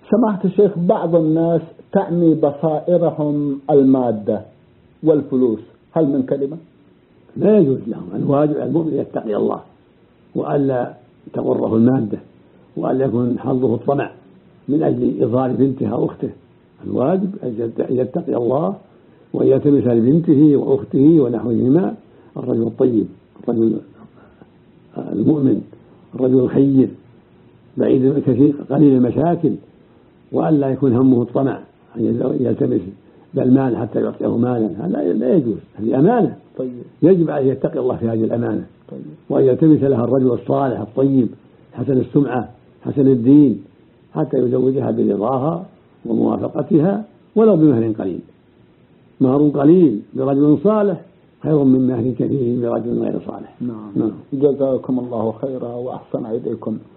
سماحة الشيخ، بعض الناس تعني بصائرهم المادة والفلوس، هل من كلمة؟ لا يجوز لهم. الواجب على المؤمن يتقي الله وألا تغره المادة وألا يكون حظه الطمع من أجل إظهار بنته أو أخته. الواجب أن يتقي الله وأن يلتمس لبنته وأخته ونحوهما الرجل الطيب، الرجل المؤمن، الرجل الخير بعيد الكثير قليل المشاكل، وألا يكون همه الطمع أن يلتمس بالمال حتى يعطيه مالا، هذا لا يجوز، هذه أمانة. طيب. يجب عليه يتقي الله في هذه الأمانة. طيب. وأن يلتمس لها الرجل الصالح الطيب حسن السمعة حسن الدين حتى يزوجها برضاها وموافقتها ولو بمهر قليل. مهر قليل برجل صالح خير من مهر كثير برجل غير صالح. نعم. جزاكم الله خيرا وأحسن إليكم.